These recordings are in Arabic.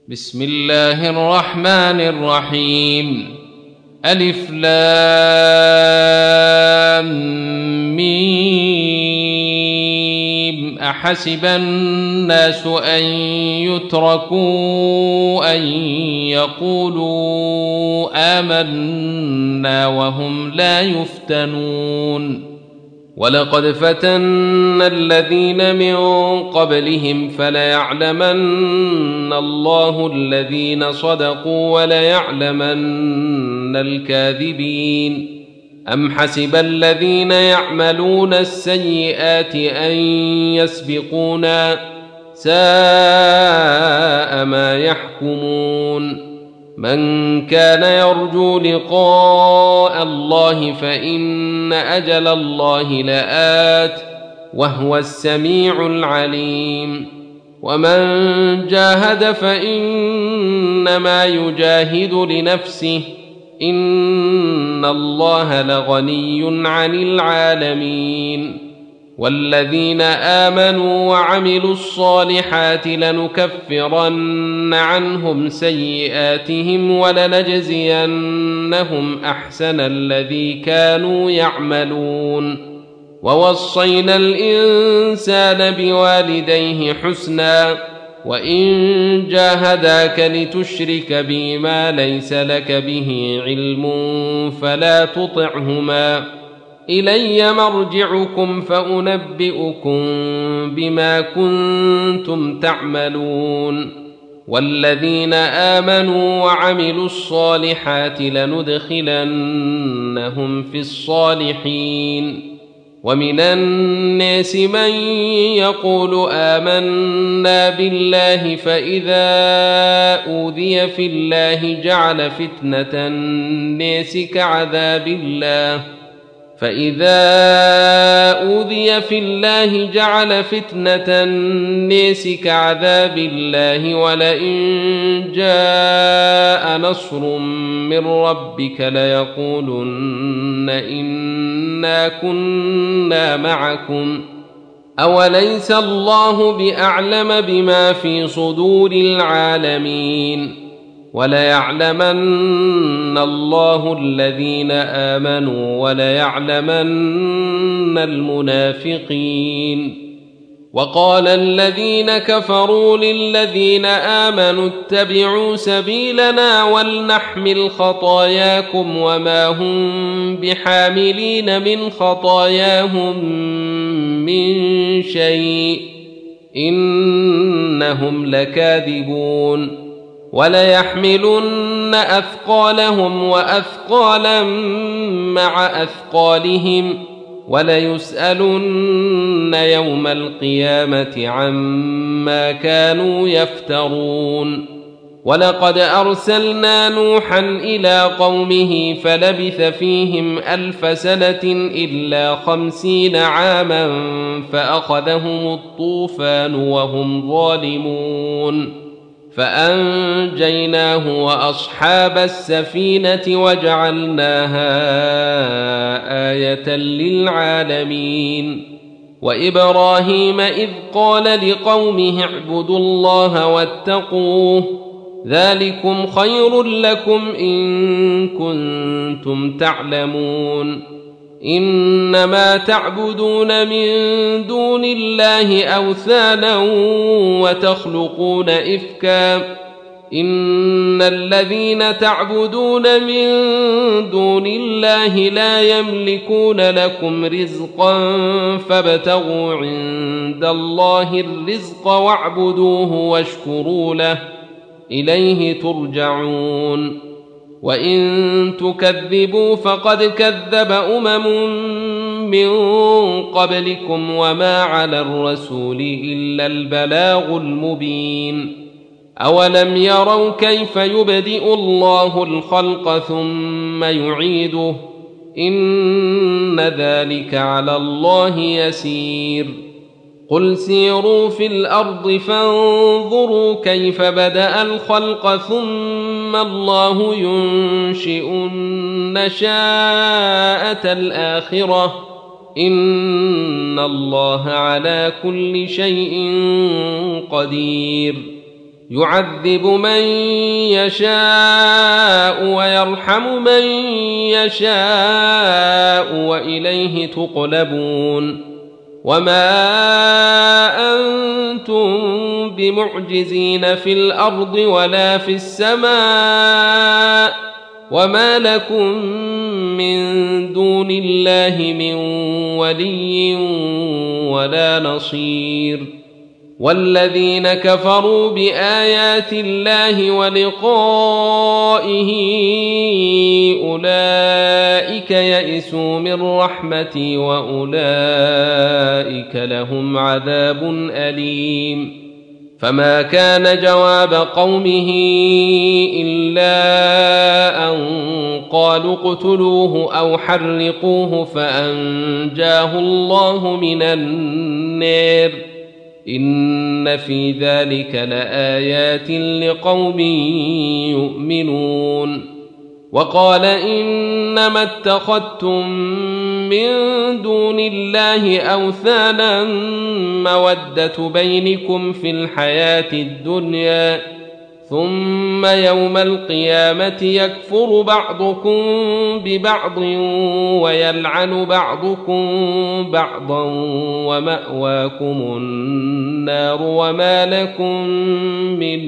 بسم الله الرحمن الرحيم. ألف لام ميم. أحسب الناس أن يتركوا أن يقولوا آمنا وهم لا يفتنون. ولقد فتنا الذين من قبلهم فليعلمن الله الذين صدقوا وليعلمن الكاذبين. أم حسب الذين يعملون السيئات أن يسبقونا ساء ما يحكمون. من كان يرجو لقاء الله فإن أجل الله لآت وهو السميع العليم. ومن جاهد فإنما يجاهد لنفسه إن الله لغني عن العالمين. والذين آمنوا وعملوا الصالحات لنكفرن عنهم سيئاتهم ولنجزينهم أحسن الذي كانوا يعملون. ووصينا الإنسان بوالديه حسنا وإن جاهداك لتشرك بي ما ليس لك به علم فلا تطعهما إلي مرجعكم فأنبئكم بما كنتم تعملون. والذين آمنوا وعملوا الصالحات لندخلنهم في الصالحين. ومن الناس من يقول آمنا بالله فإذا أوذي في الله جعل فتنة الناس كعذاب الله ولئن جاء نصر من ربك ليقولن إنا كنا معكم أوليس الله بأعلم بما في صدور العالمين. وليعلمن الله الذين آمنوا وليعلمن المنافقين. وقال الذين كفروا للذين آمنوا اتبعوا سبيلنا ولنحمل خطاياكم وما هم بحاملين من خطاياهم من شيء إنهم لكاذبون. وليحملن أثقالهم وأثقالا مع أثقالهم وليسألن يوم القيامة عما كانوا يفترون. ولقد أرسلنا نوحا إلى قومه فلبث فيهم 1000 سنة إلا 50 عاما فأخذهم الطوفان وهم ظالمون فأنجيناه وأصحاب السفينة وجعلناها آية للعالمين. وإبراهيم إذ قال لقومه اعبدوا الله واتقوه ذلكم خير لكم إن كنتم تعلمون. إنما تعبدون من دون الله أوثانا وتخلقون إفكا إن الذين تعبدون من دون الله لا يملكون لكم رزقا فابتغوا عند الله الرزق واعبدوه واشكروا له إليه ترجعون. وإن تكذبوا فقد كذب من قبلكم وما على الرسول إلا البلاغ المبين. أولم يروا كيف يبدئ الله الخلق ثم يعيده إن ذلك على الله يسير. قل سيروا في الأرض فانظروا كيف بدأ الخلق ثم الله ينشئ النشاءة الآخرة إن الله على كل شيء قدير. يعذب من يشاء ويرحم من يشاء وإليه تقلبون وما أنتم بمعجزين في الأرض ولا في السماء وما لكم من دون الله من ولي ولا نصير والذين كفروا بآيات الله ولقائه أولئك يئسوا من رحمتي وأولئك لهم عذاب أليم فما كان جواب قومه إلا أن قالوا اقتلوه أو حرقوه فأنجاه الله من النار إن في ذلك لآيات لقوم يؤمنون وقال إنما اتخذتم من دون الله أوثانا مودة بينكم في الحياة الدنيا ثم يوم القيامة يكفر بعضكم ببعض ويلعن بعضكم بعضا ومأواكم النار وما لكم من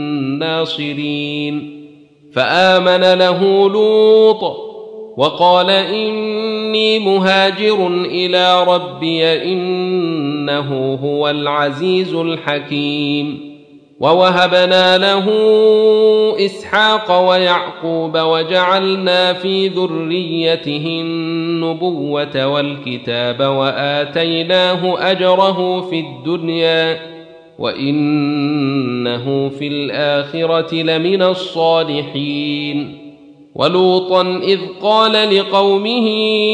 ناصرين فآمن له لوط وقال إني مهاجر إلى ربي إنه هو العزيز الحكيم ووهبنا له إسحاق ويعقوب وجعلنا في ذريته النبوة والكتاب وآتيناه أجره في الدنيا وإنه في الآخرة لمن الصالحين ولوطا إذ قال لقومه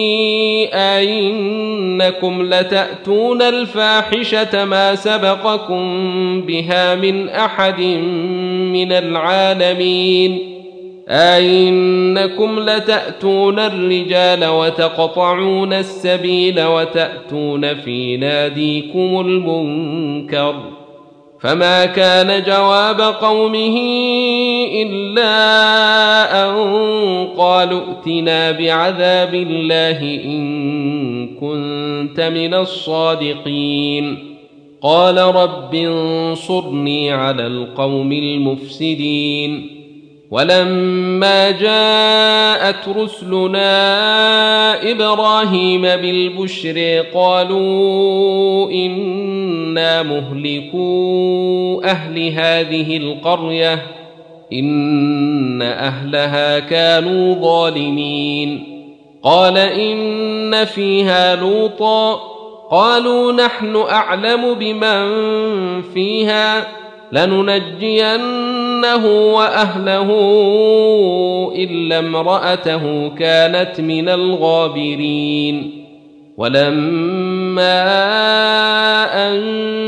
أئنكم لتأتون الفاحشة ما سبقكم بها من أحد من العالمين أئنكم لتأتون الرجال وتقطعون السبيل وتأتون في ناديكم المنكر فما كان جواب قومه إلا أن قالوا ائتنا بعذاب الله إن كنت من الصادقين قال رب انصرني على القوم المفسدين ولما جاءت رسلنا إبراهيم بالبشر قالوا إنا مهلكو أهل هذه القرية إن أهلها كانوا ظالمين قال إن فيها لوطا قالوا نحن أعلم بمن فيها لننجينه وأهله إلا امرأته كانت من الغابرين ولما أن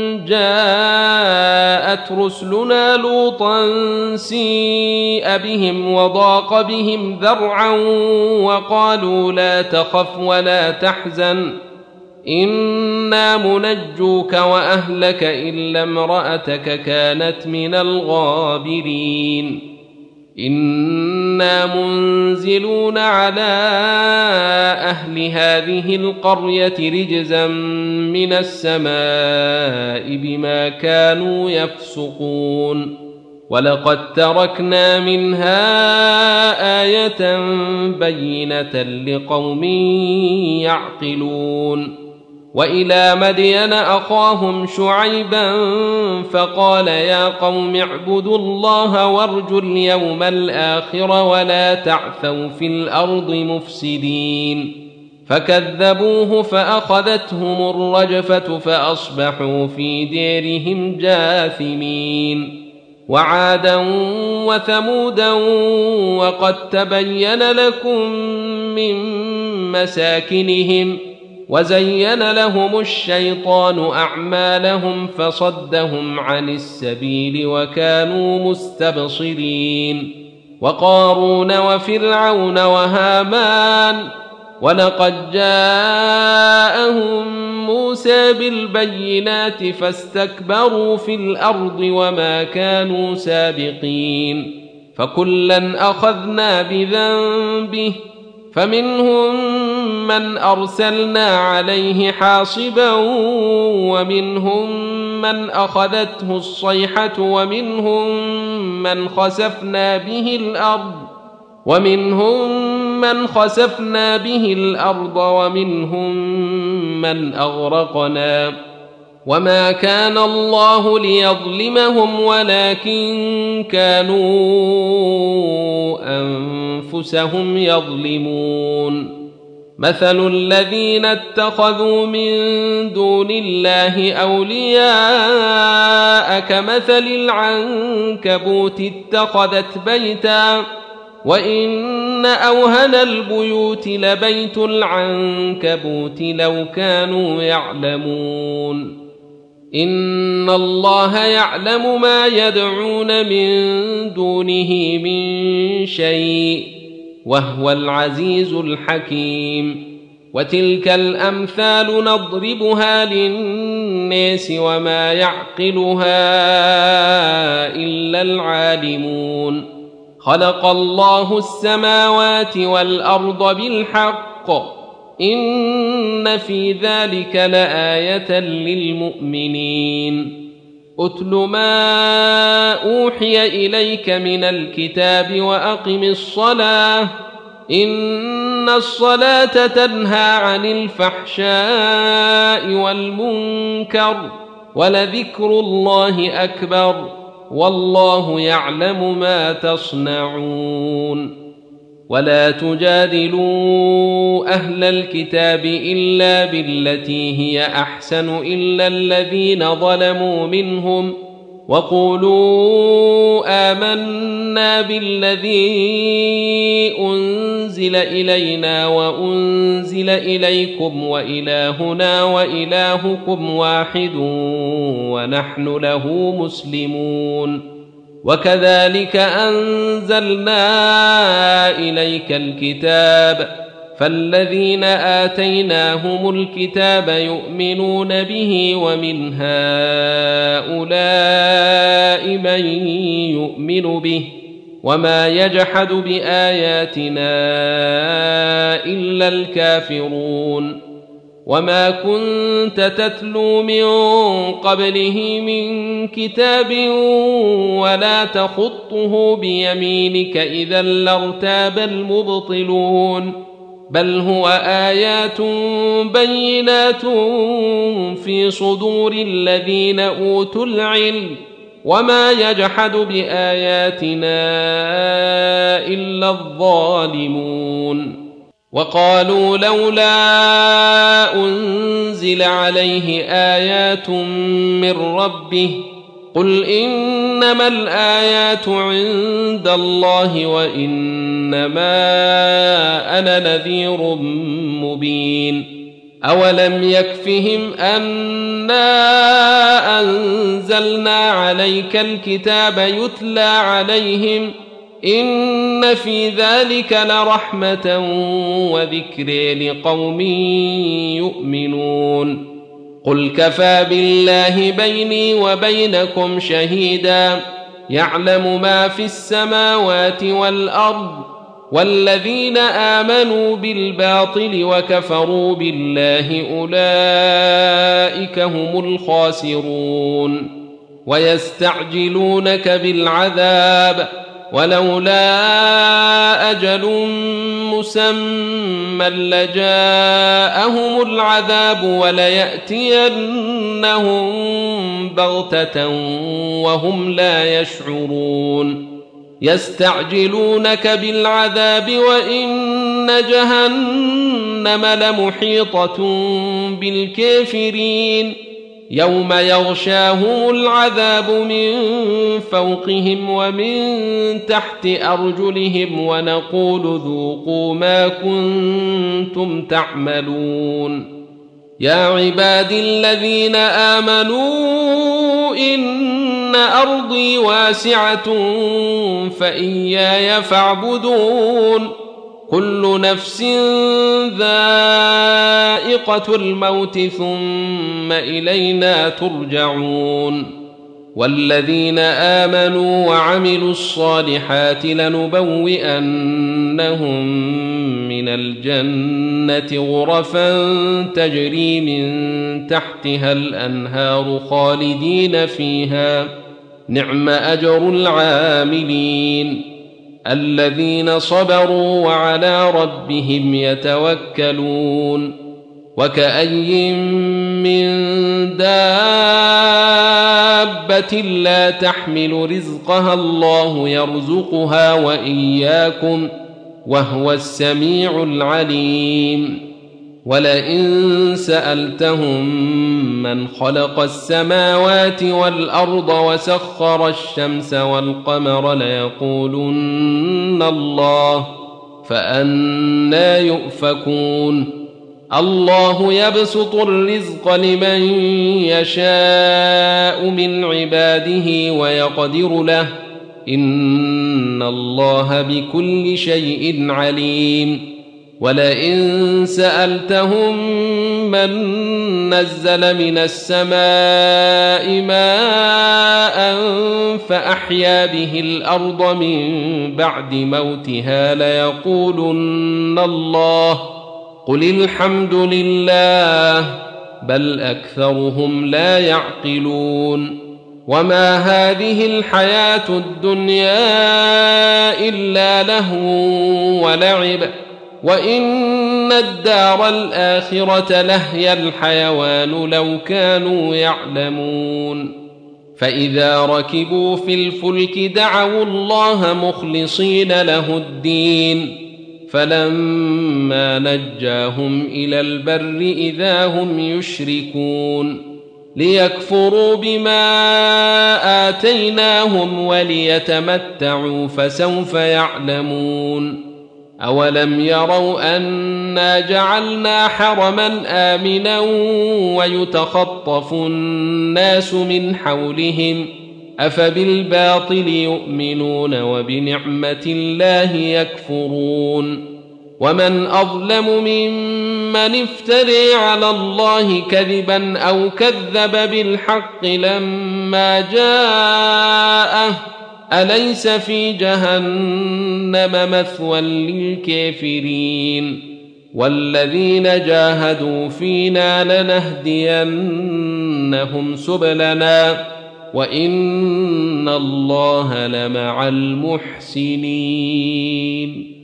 جاءت رسلنا لوطا سيء بهم وضاق بهم ذرعا وقالوا لا تخف ولا تحزن إنا منجوك وأهلك إلا امرأتك كانت من الغابرين إنا منزلون على أهل هذه القرية رجزا من السماء بما كانوا يفسقون ولقد تركنا منها آية بينة لقوم يعقلون وإلى مدين أخاهم شعيبا فقال يا قوم اعبدوا الله وارجوا اليوم الآخر ولا تعثوا في الأرض مفسدين فكذبوه فأخذتهم الرجفة فأصبحوا في ديرهم جاثمين وعادا وثمودا وقد تبين لكم من مساكنهم وزين لهم الشيطان أعمالهم فصدهم عن السبيل وكانوا مستبصرين وقارون وفرعون وهامان ولقد جاءهم موسى بالبينات فاستكبروا في الأرض وما كانوا سابقين فكلا أخذنا بذنبه فمنهم من أرسلنا عليه حاصبا ومنهم من أخذته الصيحة ومنهم من خسفنا به الأرض ومنهم من أغرقنا وما كان الله ليظلمهم ولكن كانوا أنفسهم يظلمون مثل الذين اتخذوا من دون الله أولياء كمثل العنكبوت اتخذت بيتا وإن أوهن البيوت لبيت العنكبوت لو كانوا يعلمون إن الله يعلم ما يدعون من دونه من شيء وهو العزيز الحكيم وتلك الأمثال نضربها للناس وما يعقلها إلا العالمون خلق الله السماوات والأرض بالحق إن في ذلك لآية للمؤمنين أتل ما أوحي إليك من الكتاب وأقم الصلاة إن الصلاة تنهى عن الفحشاء والمنكر ولذكر الله أكبر والله يعلم ما تصنعون ولا تجادلوا أهل الكتاب إلا بالتي هي أحسن إلا الذين ظلموا منهم وقولوا آمنا بالذي أنزل إلينا وأنزل إليكم وإلهنا وإلهكم واحد ونحن له مسلمون وكذلك أنزلنا إليك الكتاب فالذين آتيناهم الكتاب يؤمنون به ومن هؤلاء من يؤمن به وما يجحد بآياتنا إلا الكافرون وما كنت تتلو من قبله من كتاب ولا تخطه بيمينك إذا لارتاب المبطلون بل هو آيات بينات في صدور الذين أوتوا العلم وما يجحد بآياتنا إلا الظالمون وقالوا لولا أنزل عليه آيات من ربه قل إنما الآيات عند الله وإنما أنا نذير مبين أولم يكفهم أنا أنزلنا عليك الكتاب يتلى عليهم إن في ذلك لرحمة وذكر لقوم يؤمنون قل كفى بالله بيني وبينكم شهيدا يعلم ما في السماوات والأرض والذين آمنوا بالباطل وكفروا بالله أولئك هم الخاسرون ويستعجلونك بالعذاب ولولا أجل مسمى لجاءهم العذاب وليأتينهم بغتة وهم لا يشعرون يستعجلونك بالعذاب وإن جهنم لمحيطة بالكافرين يوم يغشاهم العذاب من فوقهم ومن تحت أرجلهم ونقول ذوقوا ما كنتم تعملون يا عبادي الذين آمنوا إن أرضي واسعة فإياي فاعبدون كل نفس ذائقة الموت ثم إلينا ترجعون والذين آمنوا وعملوا الصالحات لنبوئنهم من الجنة غرفا تجري من تحتها الأنهار خالدين فيها نعم أجر العاملين الذين صبروا وعلى ربهم يتوكلون وكأي من دابة لا تحمل رزقها الله يرزقها وإياكم وهو السميع العليم ولئن سألتهم من خلق السماوات والأرض وسخر الشمس والقمر ليقولن الله فأنى يؤفكون الله يبسط الرزق لمن يشاء من عباده ويقدر له إن الله بكل شيء عليم ولئن سألتهم من نزل من السماء ماء فأحيا به الأرض من بعد موتها ليقولن الله قل الحمد لله بل أكثرهم لا يعقلون وما هذه الحياة الدنيا إلا لهو ولعب وإن الدار الآخرة لهي الحيوان لو كانوا يعلمون فإذا ركبوا في الفلك دعوا الله مخلصين له الدين فلما نجاهم إلى البر إذا هم يشركون ليكفروا بما آتيناهم وليتمتعوا فسوف يعلمون أولم يروا أنا جعلنا حرما آمنا ويتخطف الناس من حولهم أفبالباطل يؤمنون وبنعمة الله يكفرون ومن أظلم ممن افتري على الله كذبا أو كذب بالحق لما جاءه أليس في جهنم مثوى للكافرين والذين جاهدوا فينا لنهدينهم سبلنا وإن الله لمع المحسنين